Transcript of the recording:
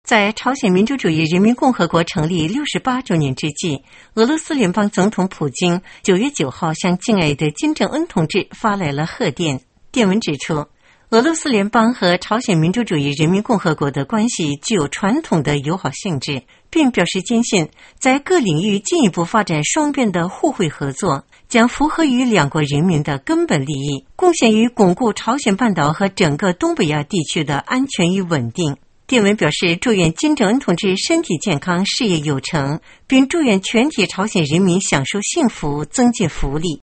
在朝鲜民主主义人民共和国成立68周年之际，俄罗斯联邦总统普京9月9号向敬爱的金正恩同志发来了贺电。电文指出，俄罗斯联邦和朝鲜民主主义人民共和国的关系具有传统的友好性质，并表示坚信在各领域进一步发展双边的互惠合作，将符合于两国人民的根本利益，贡献于巩固朝鲜半岛和整个东北亚地区的安全与稳定。电文表示，祝愿金正恩同志身体健康，事业有成，并祝愿全体朝鲜人民享受幸福，增进福利。